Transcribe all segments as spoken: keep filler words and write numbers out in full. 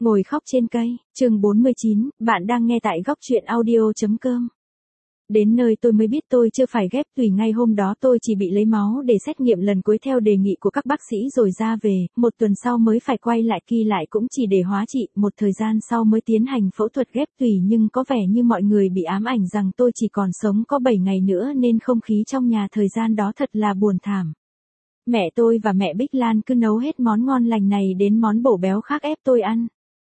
Ngồi khóc trên cây, chương bốn mươi chín, bạn đang nghe tại góc truyện audio.com. Đến nơi tôi mới biết tôi chưa phải ghép tùy, ngay hôm đó tôi chỉ bị lấy máu để xét nghiệm lần cuối theo đề nghị của các bác sĩ rồi ra về, một tuần sau mới phải quay lại kỳ lại cũng chỉ để hóa trị, một thời gian sau mới tiến hành phẫu thuật ghép tùy, nhưng có vẻ như mọi người bị ám ảnh rằng tôi chỉ còn sống có bảy ngày nữa nên không khí trong nhà thời gian đó thật là buồn thảm. Mẹ tôi và mẹ Bích Lan cứ nấu hết món ngon lành này đến món bổ béo khác ép tôi ăn.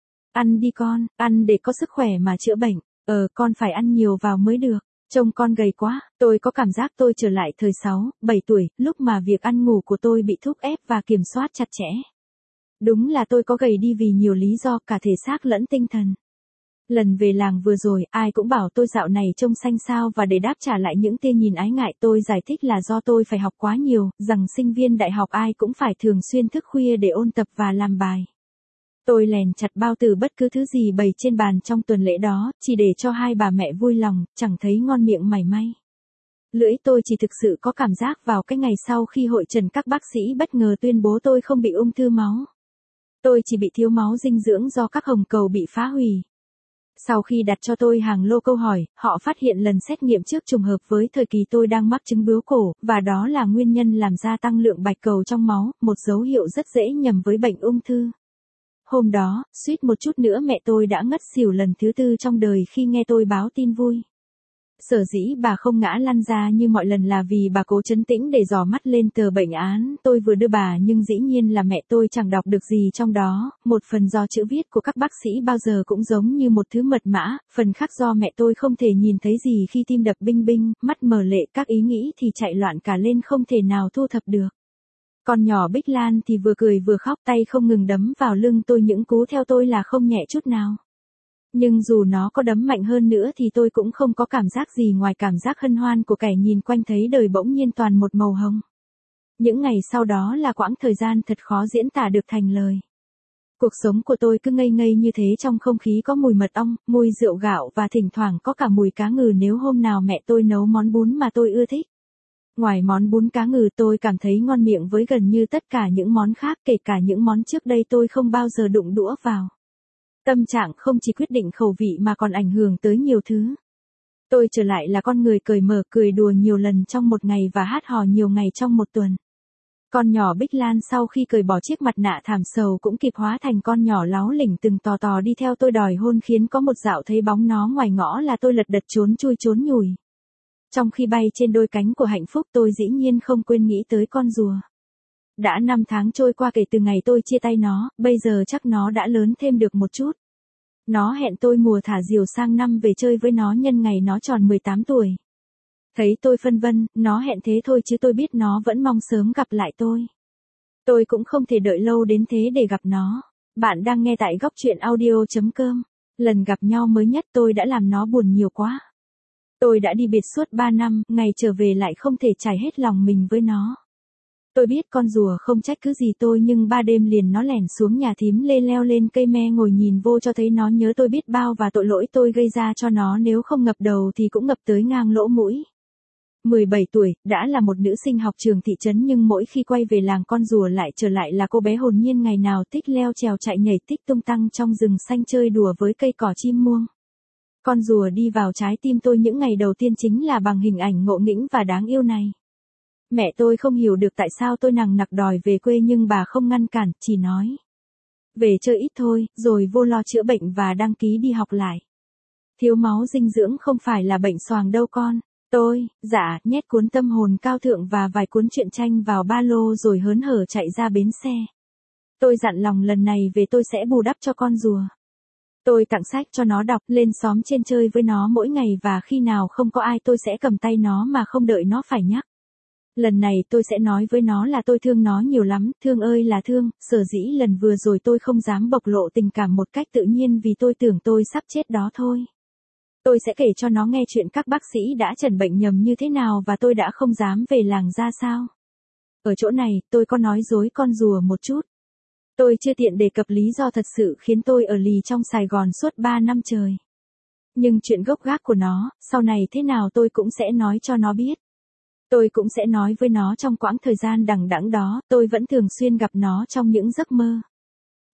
Ăn đi con, ăn để có sức khỏe mà chữa bệnh, ờ con phải ăn nhiều vào mới được, trông con gầy quá, tôi có cảm giác tôi trở lại thời sáu, bảy tuổi, lúc mà việc ăn ngủ của tôi bị thúc ép và kiểm soát chặt chẽ. Đúng là tôi có gầy đi vì nhiều lý do cả thể xác lẫn tinh thần. Lần về làng vừa rồi, ai cũng bảo tôi dạo này trông xanh xao và để đáp trả lại những tia nhìn ái ngại tôi giải thích là do tôi phải học quá nhiều, rằng sinh viên đại học ai cũng phải thường xuyên thức khuya để ôn tập và làm bài. Tôi lèn chặt bao từ bất cứ thứ gì bày trên bàn trong tuần lễ đó, chỉ để cho hai bà mẹ vui lòng, chẳng thấy ngon miệng mảy may. Lưỡi tôi chỉ thực sự có cảm giác vào cái ngày sau khi hội trần các bác sĩ bất ngờ tuyên bố tôi không bị ung thư máu. Tôi chỉ bị thiếu máu dinh dưỡng do các hồng cầu bị phá hủy. Sau khi đặt cho tôi hàng lô câu hỏi, họ phát hiện lần xét nghiệm trước trùng hợp với thời kỳ tôi đang mắc chứng bướu cổ, và đó là nguyên nhân làm gia tăng lượng bạch cầu trong máu, một dấu hiệu rất dễ nhầm với bệnh ung thư. Hôm đó, suýt một chút nữa mẹ tôi đã ngất xỉu lần thứ tư trong đời khi nghe tôi báo tin vui. Sở dĩ bà không ngã lăn ra như mọi lần là vì bà cố trấn tĩnh để dò mắt lên tờ bệnh án tôi vừa đưa bà, nhưng dĩ nhiên là mẹ tôi chẳng đọc được gì trong đó, một phần do chữ viết của các bác sĩ bao giờ cũng giống như một thứ mật mã, phần khác do mẹ tôi không thể nhìn thấy gì khi tim đập binh binh, mắt mờ lệ, các ý nghĩ thì chạy loạn cả lên không thể nào thu thập được. Con nhỏ Bích Lan thì vừa cười vừa khóc, tay không ngừng đấm vào lưng tôi, những cú theo tôi là không nhẹ chút nào. Nhưng dù nó có đấm mạnh hơn nữa thì tôi cũng không có cảm giác gì ngoài cảm giác hân hoan của kẻ nhìn quanh thấy đời bỗng nhiên toàn một màu hồng. Những ngày sau đó là quãng thời gian thật khó diễn tả được thành lời. Cuộc sống của tôi cứ ngây ngây như thế trong không khí có mùi mật ong, mùi rượu gạo và thỉnh thoảng có cả mùi cá ngừ nếu hôm nào mẹ tôi nấu món bún mà tôi ưa thích. Ngoài món bún cá ngừ tôi cảm thấy ngon miệng với gần như tất cả những món khác, kể cả những món trước đây tôi không bao giờ đụng đũa vào. Tâm trạng không chỉ quyết định khẩu vị mà còn ảnh hưởng tới nhiều thứ. Tôi trở lại là con người cởi mở, cười đùa nhiều lần trong một ngày và hát hò nhiều ngày trong một tuần. Con nhỏ Bích Lan sau khi cởi bỏ chiếc mặt nạ thảm sầu cũng kịp hóa thành con nhỏ láu lỉnh từng tò tò đi theo tôi đòi hôn, khiến có một dạo thấy bóng nó ngoài ngõ là tôi lật đật trốn chui trốn nhủi. Trong khi bay trên đôi cánh của hạnh phúc tôi dĩ nhiên không quên nghĩ tới con rùa. Đã năm tháng trôi qua kể từ ngày tôi chia tay nó, bây giờ chắc nó đã lớn thêm được một chút. Nó hẹn tôi mùa thả diều sang năm về chơi với nó nhân ngày nó tròn mười tám tuổi. Thấy tôi phân vân, nó hẹn thế thôi chứ tôi biết nó vẫn mong sớm gặp lại tôi. Tôi cũng không thể đợi lâu đến thế để gặp nó. Bạn đang nghe tại góc truyện audio.com. Lần gặp nhau mới nhất tôi đã làm nó buồn nhiều quá. Tôi đã đi biệt suốt ba năm, ngày trở về lại không thể trải hết lòng mình với nó. Tôi biết con rùa không trách cứ gì tôi, nhưng ba đêm liền nó lẻn xuống nhà thím Lê leo lên cây me ngồi nhìn vô cho thấy nó nhớ tôi biết bao và tội lỗi tôi gây ra cho nó nếu không ngập đầu thì cũng ngập tới ngang lỗ mũi. mười bảy tuổi, đã là một nữ sinh học trường thị trấn nhưng mỗi khi quay về làng con rùa lại trở lại là cô bé hồn nhiên ngày nào thích leo trèo chạy nhảy thích tung tăng trong rừng xanh chơi đùa với cây cỏ chim muông. Con rùa đi vào trái tim tôi những ngày đầu tiên chính là bằng hình ảnh ngộ nghĩnh và đáng yêu này. Mẹ tôi không hiểu được tại sao tôi nằng nặc đòi về quê nhưng bà không ngăn cản, chỉ nói. Về chơi ít thôi, rồi vô lo chữa bệnh và đăng ký đi học lại. Thiếu máu dinh dưỡng không phải là bệnh xoàng đâu con. Tôi, dạ, nhét cuốn Tâm hồn cao thượng và vài cuốn truyện tranh vào ba lô rồi hớn hở chạy ra bến xe. Tôi dặn lòng lần này về tôi sẽ bù đắp cho con rùa. Tôi tặng sách cho nó đọc, lên xóm trên chơi với nó mỗi ngày và khi nào không có ai tôi sẽ cầm tay nó mà không đợi nó phải nhắc. Lần này tôi sẽ nói với nó là tôi thương nó nhiều lắm, thương ơi là thương, sở dĩ lần vừa rồi tôi không dám bộc lộ tình cảm một cách tự nhiên vì tôi tưởng tôi sắp chết đó thôi. Tôi sẽ kể cho nó nghe chuyện các bác sĩ đã chẩn bệnh nhầm như thế nào và tôi đã không dám về làng ra sao. Ở chỗ này, tôi có nói dối con rùa một chút. Tôi chưa tiện đề cập lý do thật sự khiến tôi ở lì trong Sài Gòn suốt ba năm trời. Nhưng chuyện gốc gác của nó, sau này thế nào tôi cũng sẽ nói cho nó biết. Tôi cũng sẽ nói với nó trong quãng thời gian đằng đẵng đó, tôi vẫn thường xuyên gặp nó trong những giấc mơ.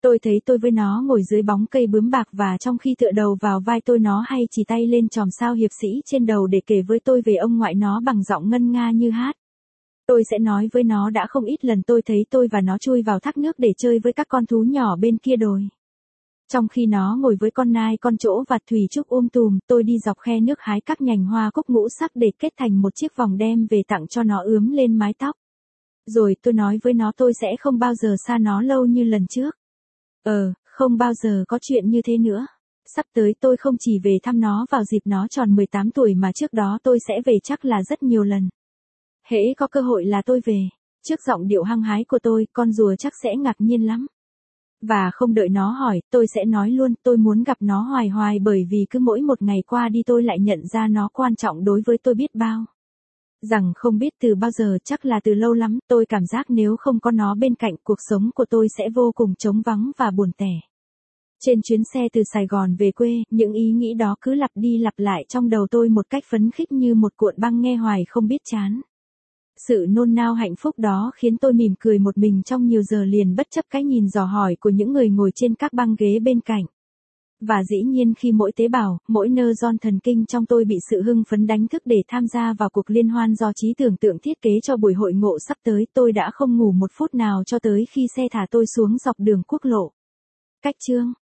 Tôi thấy tôi với nó ngồi dưới bóng cây bướm bạc và trong khi tựa đầu vào vai tôi nó hay chỉ tay lên chòm sao hiệp sĩ trên đầu để kể với tôi về ông ngoại nó bằng giọng ngân nga như hát. Tôi sẽ nói với nó đã không ít lần tôi thấy tôi và nó chui vào thác nước để chơi với các con thú nhỏ bên kia đồi. Trong khi nó ngồi với con nai con trỗ và thủy trúc um tùm, tôi đi dọc khe nước hái các nhành hoa cúc ngũ sắc để kết thành một chiếc vòng đem về tặng cho nó ướm lên mái tóc. Rồi tôi nói với nó tôi sẽ không bao giờ xa nó lâu như lần trước. Ờ, không bao giờ có chuyện như thế nữa. Sắp tới tôi không chỉ về thăm nó vào dịp nó tròn mười tám tuổi mà trước đó tôi sẽ về chắc là rất nhiều lần. Hễ có cơ hội là tôi về. Trước giọng điệu hăng hái của tôi, con rùa chắc sẽ ngạc nhiên lắm. Và không đợi nó hỏi, tôi sẽ nói luôn, tôi muốn gặp nó hoài hoài bởi vì cứ mỗi một ngày qua đi tôi lại nhận ra nó quan trọng đối với tôi biết bao. Rằng không biết từ bao giờ, chắc là từ lâu lắm, tôi cảm giác nếu không có nó bên cạnh, cuộc sống của tôi sẽ vô cùng trống vắng và buồn tẻ. Trên chuyến xe từ Sài Gòn về quê, những ý nghĩ đó cứ lặp đi lặp lại trong đầu tôi một cách phấn khích như một cuộn băng nghe hoài không biết chán. Sự nôn nao hạnh phúc đó khiến tôi mỉm cười một mình trong nhiều giờ liền bất chấp cái nhìn dò hỏi của những người ngồi trên các băng ghế bên cạnh. Và dĩ nhiên khi mỗi tế bào, mỗi nơ-ron thần kinh trong tôi bị sự hưng phấn đánh thức để tham gia vào cuộc liên hoan do trí tưởng tượng thiết kế cho buổi hội ngộ sắp tới, tôi đã không ngủ một phút nào cho tới khi xe thả tôi xuống dọc đường quốc lộ. Cách chương